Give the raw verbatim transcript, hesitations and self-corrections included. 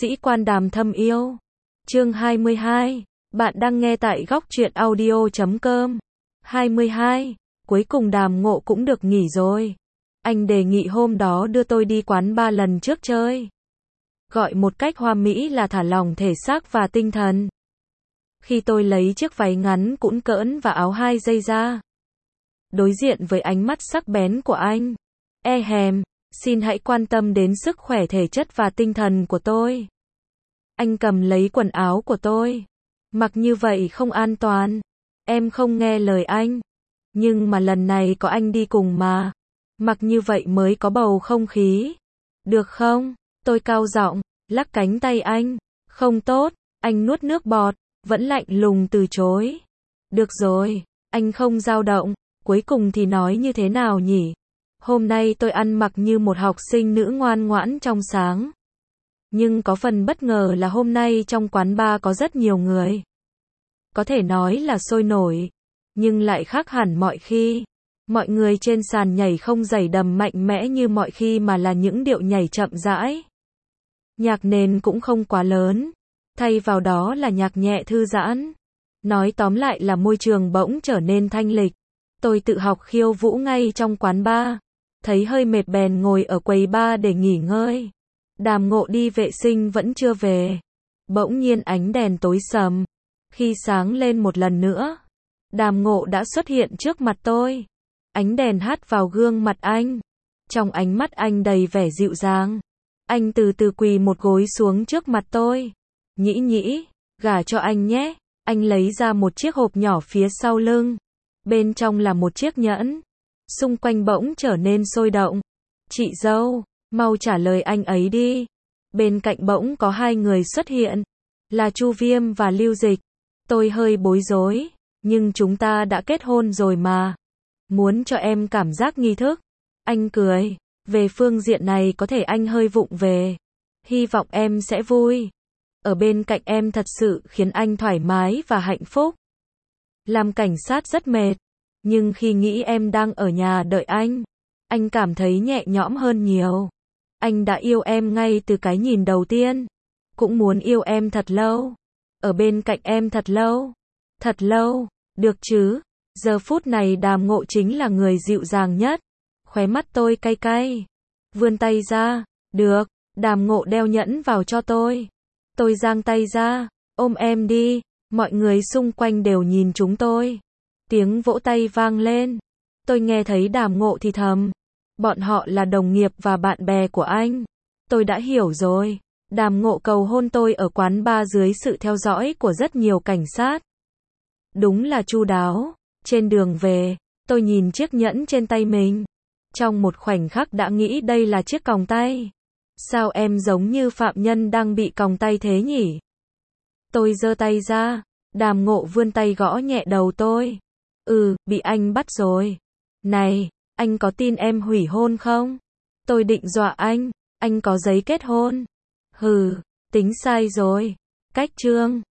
Sĩ Quan Đàm Thâm Yêu. Chương hai mươi hai. Bạn đang nghe tại góc truyện audio chấm com. hai mươi hai. Cuối cùng Đàm Ngộ cũng được nghỉ rồi. Anh đề nghị hôm đó đưa tôi đi quán ba lần trước chơi. Gọi một cách hoa mỹ là thả lỏng thể xác và tinh thần. Khi tôi lấy chiếc váy ngắn cũn cỡn và áo hai dây ra, đối diện với ánh mắt sắc bén của anh. E hèm, xin hãy quan tâm đến sức khỏe thể chất và tinh thần của tôi. Anh cầm lấy quần áo của tôi. Mặc như vậy không an toàn. Em không nghe lời anh. Nhưng mà lần này có anh đi cùng mà. Mặc như vậy mới có bầu không khí. Được không? Tôi cao giọng, lắc cánh tay anh. Không tốt. Anh nuốt nước bọt, vẫn lạnh lùng từ chối. Được rồi, anh không dao động. Cuối cùng thì nói như thế nào nhỉ? Hôm nay tôi ăn mặc như một học sinh nữ ngoan ngoãn trong sáng. Nhưng có phần bất ngờ là hôm nay trong quán bar có rất nhiều người. Có thể nói là sôi nổi, nhưng lại khác hẳn mọi khi. Mọi người trên sàn nhảy không giày đầm mạnh mẽ như mọi khi mà là những điệu nhảy chậm rãi. Nhạc nền cũng không quá lớn, thay vào đó là nhạc nhẹ thư giãn. Nói tóm lại là môi trường bỗng trở nên thanh lịch. Tôi tự học khiêu vũ ngay trong quán bar. Thấy hơi mệt bèn ngồi ở quầy bar để nghỉ ngơi. Đàm Ngộ đi vệ sinh vẫn chưa về. Bỗng nhiên ánh đèn tối sầm. Khi sáng lên một lần nữa, Đàm Ngộ đã xuất hiện trước mặt tôi. Ánh đèn hắt vào gương mặt anh. Trong ánh mắt anh đầy vẻ dịu dàng. Anh từ từ quỳ một gối xuống trước mặt tôi. Nhĩ nhĩ, gả cho anh nhé. Anh lấy ra một chiếc hộp nhỏ phía sau lưng. Bên trong là một chiếc nhẫn. Xung quanh bỗng trở nên sôi động. Chị dâu, mau trả lời anh ấy đi. Bên cạnh bỗng có hai người xuất hiện. Là Chu Viêm và Lưu Dịch. Tôi hơi bối rối. Nhưng chúng ta đã kết hôn rồi mà. Muốn cho em cảm giác nghi thức. Anh cười. Về phương diện này có thể anh hơi vụng về. Hy vọng em sẽ vui. Ở bên cạnh em thật sự khiến anh thoải mái và hạnh phúc. Làm cảnh sát rất mệt. Nhưng khi nghĩ em đang ở nhà đợi anh, anh cảm thấy nhẹ nhõm hơn nhiều. Anh đã yêu em ngay từ cái nhìn đầu tiên. Cũng muốn yêu em thật lâu. Ở bên cạnh em thật lâu. Thật lâu, được chứ. Giờ phút này Đàm Ngộ chính là người dịu dàng nhất. Khóe mắt tôi cay cay. Vươn tay ra. Được, Đàm Ngộ đeo nhẫn vào cho tôi. Tôi giang tay ra. Ôm em đi. Mọi người xung quanh đều nhìn chúng tôi. Tiếng vỗ tay vang lên. Tôi nghe thấy Đàm Ngộ thì thầm. Bọn họ là đồng nghiệp và bạn bè của anh. Tôi đã hiểu rồi. Đàm Ngộ cầu hôn tôi ở quán bar dưới sự theo dõi của rất nhiều cảnh sát. Đúng là chu đáo. Trên đường về, tôi nhìn chiếc nhẫn trên tay mình. Trong một khoảnh khắc đã nghĩ đây là chiếc còng tay. Sao em giống như phạm nhân đang bị còng tay thế nhỉ? Tôi giơ tay ra. Đàm Ngộ vươn tay gõ nhẹ đầu tôi. Ừ, bị anh bắt rồi. Này, anh có tin em hủy hôn không? Tôi định dọa anh. Anh có giấy kết hôn. Hừ, tính sai rồi. Cách chương.